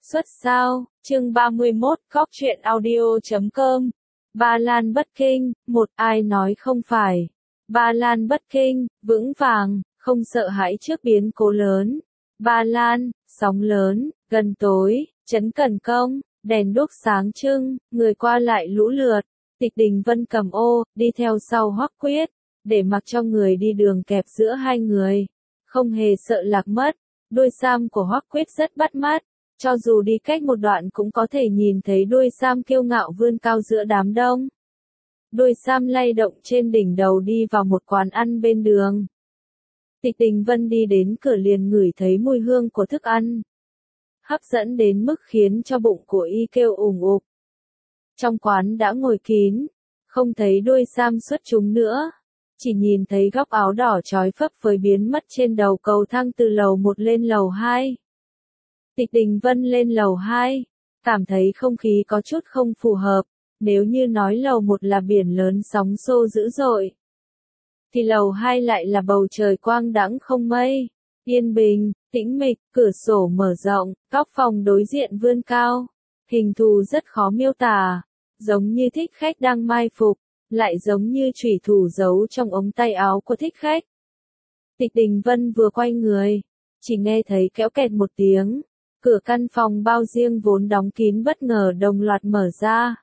Xuất sao, chương 31, Cóc truyện audio.com. Ba Lan Bất Kinh, một ai nói không phải. Ba Lan Bất Kinh, vững vàng, không sợ hãi trước biến cố lớn. Ba Lan, sóng lớn, gần tối, trấn Cần Công, đèn đuốc sáng trưng, người qua lại lũ lượt. Tịch Đình Vân cầm ô, đi theo sau Hoắc Quyết, để mặc cho người đi đường kẹp giữa hai người. Không hề sợ lạc mất, đuôi sam của Hoắc Quyết rất bắt mắt. Cho dù đi cách một đoạn cũng có thể nhìn thấy đuôi sam kiêu ngạo vươn cao giữa đám đông. Đuôi sam lay động trên đỉnh đầu đi vào một quán ăn bên đường. Tịch Đình Vân đi đến cửa liền ngửi thấy mùi hương của thức ăn. Hấp dẫn đến mức khiến cho bụng của y kêu ủng ục. Trong quán đã ngồi kín, không thấy đuôi sam xuất chúng nữa. Chỉ nhìn thấy góc áo đỏ trói phấp phới biến mất trên đầu cầu thang từ lầu 1 lên lầu 2. Tịch Đình Vân lên lầu 2, cảm thấy không khí có chút không phù hợp, nếu như nói lầu 1 là biển lớn sóng xô dữ dội, thì lầu 2 lại là bầu trời quang đãng không mây, yên bình, tĩnh mịch, cửa sổ mở rộng, góc phòng đối diện vươn cao, hình thù rất khó miêu tả, giống như thích khách đang mai phục, lại giống như chủy thủ giấu trong ống tay áo của thích khách. Tịch Đình Vân vừa quay người, chỉ nghe thấy kéo kẹt một tiếng. Cửa căn phòng bao riêng vốn đóng kín bất ngờ đồng loạt mở ra.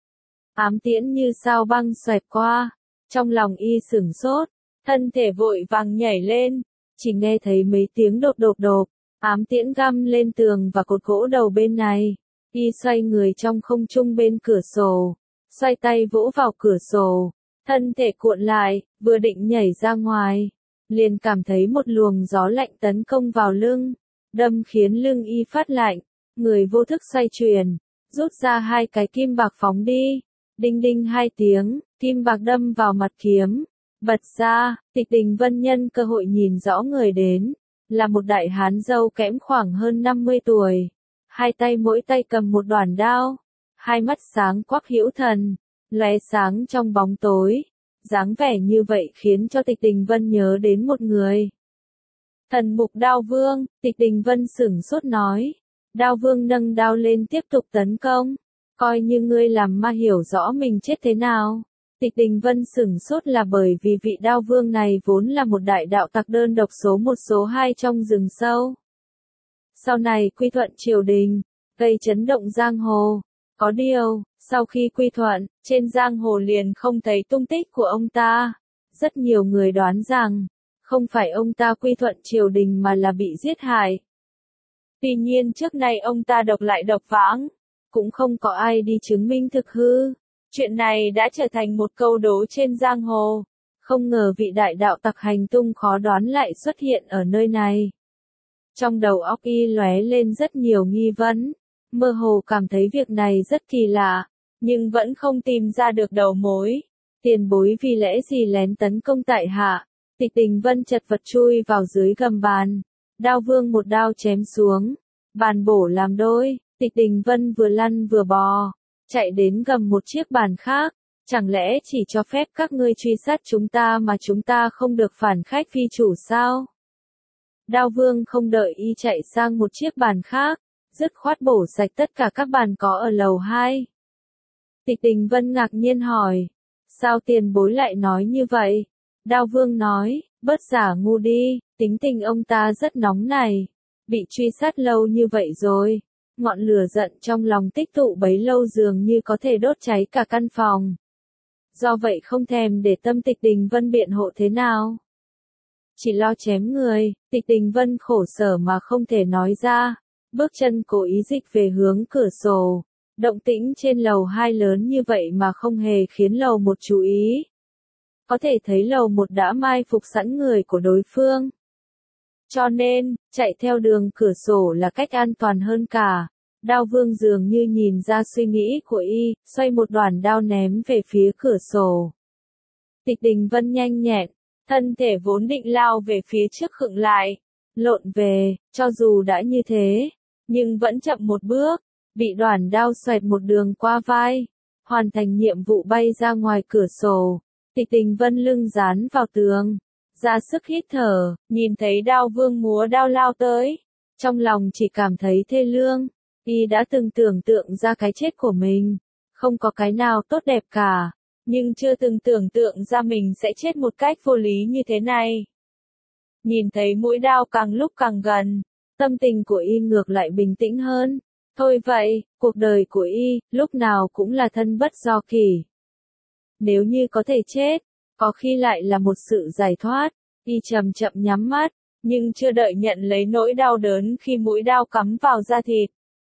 Ám tiễn như sao băng xoẹt qua, trong lòng y sửng sốt, thân thể vội vàng nhảy lên, chỉ nghe thấy mấy tiếng đột đột đột, ám tiễn găm lên tường và cột gỗ đầu bên này. Y xoay người trong không trung bên cửa sổ, xoay tay vỗ vào cửa sổ, thân thể cuộn lại, vừa định nhảy ra ngoài, liền cảm thấy một luồng gió lạnh tấn công vào lưng. Đâm khiến lưng y phát lạnh, người vô thức xoay chuyển, rút ra hai cái kim bạc phóng đi, đinh đinh hai tiếng, kim bạc đâm vào mặt kiếm, bật ra. Tịch Đình Vân nhân cơ hội nhìn rõ người đến, là một đại hán râu kẽm khoảng hơn 50 tuổi, hai tay mỗi tay cầm một đoản đao, hai mắt sáng quắc hữu thần, lóe sáng trong bóng tối, dáng vẻ như vậy khiến cho Tịch Đình Vân nhớ đến một người. Thần mục Đao Vương, Tịch Đình Vân sửng sốt nói. Đao Vương nâng đao lên tiếp tục tấn công. Coi như ngươi làm ma hiểu rõ mình chết thế nào. Tịch Đình Vân sửng sốt là bởi vì vị Đao Vương này vốn là một đại đạo tặc đơn độc số 1 số 2 trong rừng sâu. Sau này quy thuận triều đình, gây chấn động giang hồ. Có điều, sau khi quy thuận, trên giang hồ liền không thấy tung tích của ông ta. Rất nhiều người đoán rằng, không phải ông ta quy thuận triều đình mà là bị giết hại. Tuy nhiên trước nay ông ta độc lại độc vãng, cũng không có ai đi chứng minh thực hư. Chuyện này đã trở thành một câu đố trên giang hồ. Không ngờ vị đại đạo tặc hành tung khó đoán lại xuất hiện ở nơi này. Trong đầu óc y lóe lên rất nhiều nghi vấn, mơ hồ cảm thấy việc này rất kỳ lạ, nhưng vẫn không tìm ra được đầu mối. Tiền bối vì lẽ gì lén tấn công tại hạ? Tịch Đình Vân chật vật chui vào dưới gầm bàn. Đao Vương một đao chém xuống. Bàn bổ làm đôi. Tịch Đình Vân vừa lăn vừa bò. Chạy đến gầm một chiếc bàn khác. Chẳng lẽ chỉ cho phép các ngươi truy sát chúng ta mà chúng ta không được phản khách phi chủ sao? Đao Vương không đợi y chạy sang một chiếc bàn khác. Dứt khoát bổ sạch tất cả các bàn có ở lầu 2. Tịch Đình Vân ngạc nhiên hỏi. Sao tiền bối lại nói như vậy? Đao Vương nói, bớt giả ngu đi, tính tình ông ta rất nóng này. Bị truy sát lâu như vậy rồi. Ngọn lửa giận trong lòng tích tụ bấy lâu dường như có thể đốt cháy cả căn phòng. Do vậy không thèm để tâm Tịch Đình Vân biện hộ thế nào. Chỉ lo chém người, Tịch Đình Vân khổ sở mà không thể nói ra. Bước chân cố ý dịch về hướng cửa sổ. Động tĩnh trên lầu 2 lớn như vậy mà không hề khiến lầu 1 chú ý. Có thể thấy lầu 1 đã mai phục sẵn người của đối phương. Cho nên, chạy theo đường cửa sổ là cách an toàn hơn cả. Đao Vương dường như nhìn ra suy nghĩ của y, xoay một đoản đao ném về phía cửa sổ. Tịch Đình Vân nhanh nhẹn, thân thể vốn định lao về phía trước khựng lại, lộn về, cho dù đã như thế, nhưng vẫn chậm một bước, bị đoản đao xoẹt một đường qua vai, hoàn thành nhiệm vụ bay ra ngoài cửa sổ. Tịch Đình Vân lưng dán vào tường, ra sức hít thở, nhìn thấy Đao Vương múa đao lao tới, trong lòng chỉ cảm thấy thê lương. Y đã từng tưởng tượng ra cái chết của mình. Không có cái nào tốt đẹp cả. Nhưng chưa từng tưởng tượng ra mình sẽ chết một cách vô lý như thế này. Nhìn thấy mũi đao càng lúc càng gần, tâm tình của Y ngược lại bình tĩnh hơn. Thôi vậy, cuộc đời của Y, lúc nào cũng là thân bất do kỷ. Nếu như có thể chết, có khi lại là một sự giải thoát. Y chậm chậm nhắm mắt, nhưng chưa đợi nhận lấy nỗi đau đớn khi mũi đao cắm vào da thịt.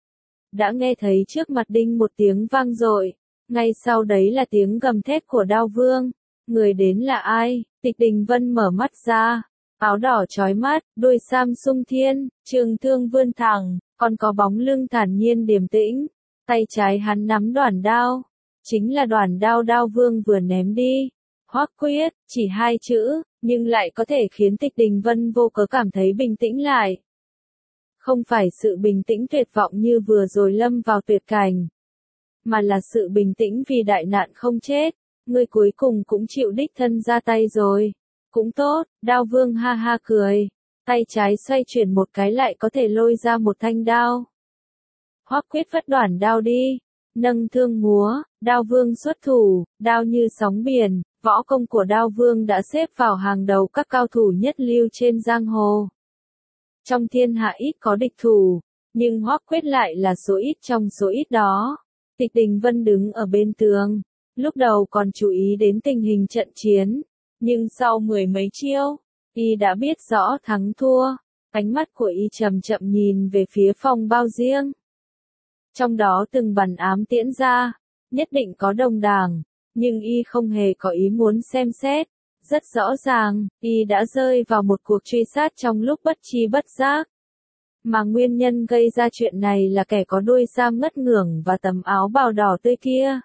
Đã nghe thấy trước mặt đinh một tiếng vang dội, ngay sau đấy là tiếng gầm thét của Đao Vương. Người đến là ai? Tịch Đình Vân mở mắt ra, áo đỏ chói mắt, đuôi sam sung thiên, trường thương vươn thẳng, còn có bóng lưng thản nhiên điềm tĩnh. Tay trái hắn nắm đoản đao, chính là đoản đao Đao Vương vừa ném đi. Hoắc Quyết, chỉ hai chữ, nhưng lại có thể khiến Tịch Đình Vân vô cớ cảm thấy bình tĩnh lại. Không phải sự bình tĩnh tuyệt vọng như vừa rồi lâm vào tuyệt cảnh, mà là sự bình tĩnh vì đại nạn không chết. Ngươi cuối cùng cũng chịu đích thân ra tay rồi. Cũng tốt, Đao Vương ha ha cười. Tay trái xoay chuyển một cái lại có thể lôi ra một thanh đao. Hoắc Quyết vất đoản đao đi. Nâng thương múa, Đao Vương xuất thủ, đao như sóng biển. Võ công của Đao Vương đã xếp vào hàng đầu các cao thủ nhất lưu trên giang hồ. Trong thiên hạ ít có địch thủ, nhưng Hoắc Quyết lại là số ít trong số ít đó. Tịch Đình Vân đứng ở bên tường, lúc đầu còn chú ý đến tình hình trận chiến, nhưng sau mười mấy chiêu, y đã biết rõ thắng thua. Ánh mắt của y chậm chậm nhìn về phía phòng bao riêng. Trong đó từng bắn ám tiễn ra, nhất định có đồng đảng, nhưng y không hề có ý muốn xem xét. Rất rõ ràng, y đã rơi vào một cuộc truy sát trong lúc bất tri bất giác. Mà nguyên nhân gây ra chuyện này là kẻ có đuôi sam ngất ngưởng và tấm áo bào đỏ tươi kia.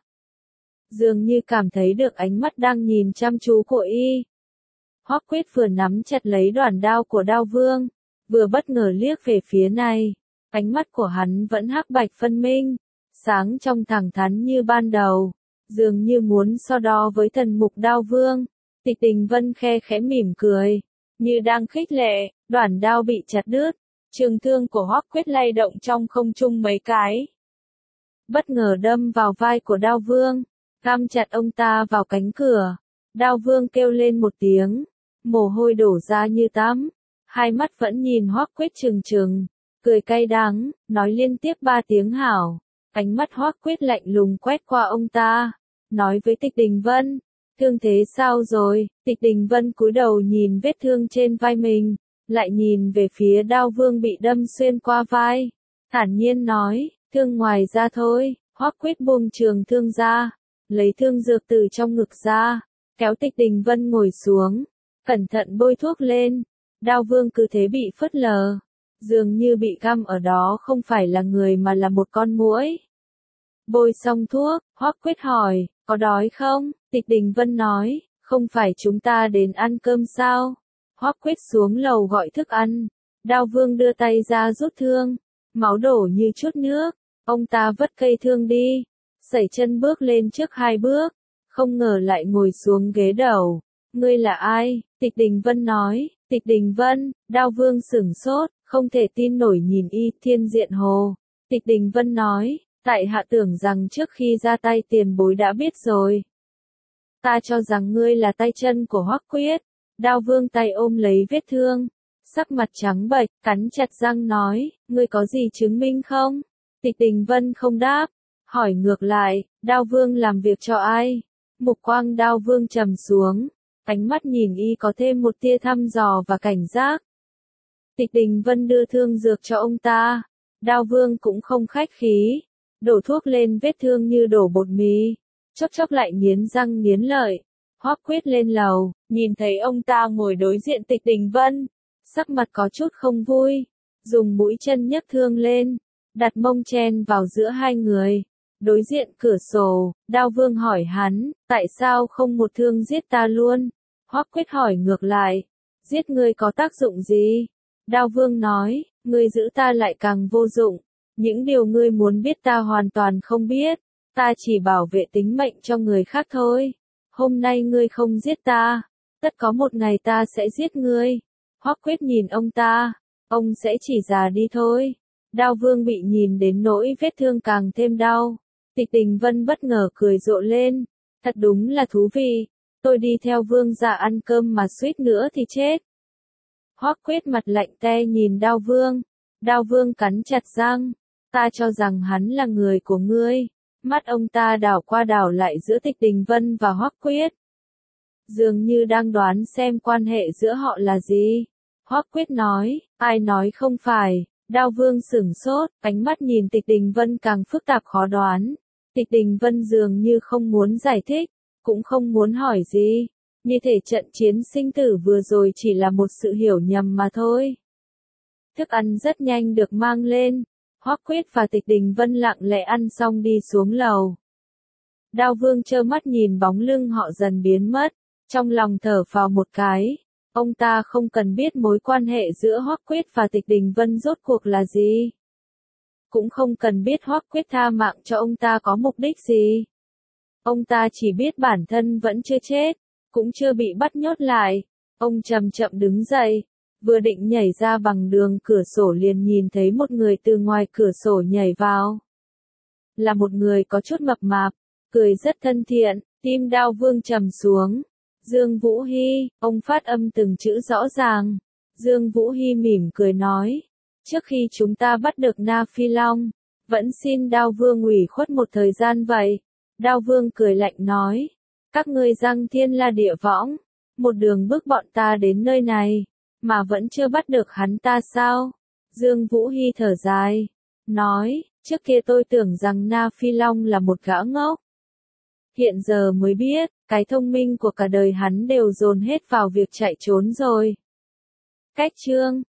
Dường như cảm thấy được ánh mắt đang nhìn chăm chú của y. Hoắc Quyết vừa nắm chặt lấy đoản đao của Đao Vương, vừa bất ngờ liếc về phía này. Ánh mắt của hắn vẫn hắc bạch phân minh, sáng trong thẳng thắn như ban đầu, dường như muốn so đo với thần mục Đao Vương. Tịch Đình Vân khe khẽ mỉm cười, như đang khích lệ. Đoản đao bị chặt đứt, trường thương của Hoắc Quyết lay động trong không trung mấy cái. Bất ngờ đâm vào vai của Đao Vương, găm chặt ông ta vào cánh cửa. Đao Vương kêu lên một tiếng, mồ hôi đổ ra như tắm, hai mắt vẫn nhìn Hoắc Quyết trừng trừng, cười cay đắng, nói liên tiếp ba tiếng hảo. Ánh mắt Hoắc Quyết lạnh lùng quét qua ông ta, nói với Tịch Đình Vân, thương thế sao rồi? Tịch Đình Vân cúi đầu nhìn vết thương trên vai mình, lại nhìn về phía Đao Vương bị đâm xuyên qua vai, thản nhiên nói, thương ngoài da thôi. Hoắc Quyết buông trường thương ra, lấy thương dược từ trong ngực ra, kéo Tịch Đình Vân ngồi xuống, cẩn thận bôi thuốc lên. Đao Vương cứ thế bị phớt lờ, dường như bị găm ở đó không phải là người mà là một con muỗi. Bôi xong thuốc, Hoắc Quyết hỏi, có đói không? Tịch Đình Vân nói, không phải chúng ta đến ăn cơm sao? Hoắc Quyết xuống lầu gọi thức ăn. Đao Vương đưa tay ra rút thương, máu đổ như chút nước. Ông ta vất cây thương đi, sẩy chân bước lên trước hai bước, không ngờ lại ngồi xuống ghế đầu. Ngươi là ai? Tịch Đình Vân nói. Tịch Đình Vân. Đao Vương sửng sốt, không thể tin nổi nhìn y. Thiên Diện Hồ. Tịch Đình Vân nói, tại hạ tưởng rằng trước khi ra tay tiền bối đã biết rồi. Ta cho rằng ngươi là tay chân của Hoắc Quyết. Đao Vương tay ôm lấy vết thương, sắc mặt trắng bệch, cắn chặt răng nói, ngươi có gì chứng minh không? Tịch Đình Vân không đáp, hỏi ngược lại, Đao Vương làm việc cho ai? Mục quang Đao Vương trầm xuống, ánh mắt nhìn y có thêm một tia thăm dò và cảnh giác. Tịch Đình Vân đưa thương dược cho ông ta, Đao Vương cũng không khách khí, đổ thuốc lên vết thương như đổ bột mì, chốc chốc lại nghiến răng nghiến lợi. Hoắc Quyết lên lầu, nhìn thấy ông ta ngồi đối diện Tịch Đình Vân, sắc mặt có chút không vui, dùng mũi chân nhấc thương lên, đặt mông chen vào giữa hai người. Đối diện cửa sổ, Đao Vương hỏi hắn, tại sao không một thương giết ta luôn? Hoắc Quyết hỏi ngược lại, giết ngươi có tác dụng gì? Đao Vương nói, ngươi giữ ta lại càng vô dụng, những điều ngươi muốn biết ta hoàn toàn không biết, ta chỉ bảo vệ tính mệnh cho người khác thôi. Hôm nay ngươi không giết ta, tất có một ngày ta sẽ giết ngươi. Hoắc Quyết nhìn ông ta, ông sẽ chỉ già đi thôi. Đao Vương bị nhìn đến nỗi vết thương càng thêm đau. Tịch Đình Vân bất ngờ cười rộ lên. Thật đúng là thú vị. Tôi đi theo Vương gia ăn cơm mà suýt nữa thì chết. Hoắc Quyết mặt lạnh te nhìn Đao Vương. Đao Vương cắn chặt răng. Ta cho rằng hắn là người của ngươi. Mắt ông ta đảo qua đảo lại giữa Tịch Đình Vân và Hoắc Quyết. Dường như đang đoán xem quan hệ giữa họ là gì. Hoắc Quyết nói, ai nói không phải. Đao Vương sửng sốt, ánh mắt nhìn Tịch Đình Vân càng phức tạp khó đoán. Tịch Đình Vân dường như không muốn giải thích, cũng không muốn hỏi gì. Như thể trận chiến sinh tử vừa rồi chỉ là một sự hiểu nhầm mà thôi. Thức ăn rất nhanh được mang lên. Hoắc Quyết và Tịch Đình Vân lặng lẽ ăn xong đi xuống lầu. Đao Vương trơ mắt nhìn bóng lưng họ dần biến mất, trong lòng thở phào một cái. Ông ta không cần biết mối quan hệ giữa Hoắc Quyết và Tịch Đình Vân rốt cuộc là gì. Cũng không cần biết Hoắc Quyết tha mạng cho ông ta có mục đích gì. Ông ta chỉ biết bản thân vẫn chưa chết, cũng chưa bị bắt nhốt lại. Ông chậm chậm đứng dậy, vừa định nhảy ra bằng đường cửa sổ liền nhìn thấy một người từ ngoài cửa sổ nhảy vào. Là một người có chút mập mạp, cười rất thân thiện, tim Đao Vương trầm xuống. Dương Vũ Hi, ông phát âm từng chữ rõ ràng. Dương Vũ Hi mỉm cười nói, trước khi chúng ta bắt được Na Phi Long, vẫn xin Đao Vương ủy khuất một thời gian vậy. Đao Vương cười lạnh nói, các ngươi giang thiên la địa võng, một đường bước bọn ta đến nơi này, mà vẫn chưa bắt được hắn ta sao? Dương Vũ Hi thở dài, nói, trước kia tôi tưởng rằng Na Phi Long là một gã ngốc. Hiện giờ mới biết, cái thông minh của cả đời hắn đều dồn hết vào việc chạy trốn rồi. Cách chương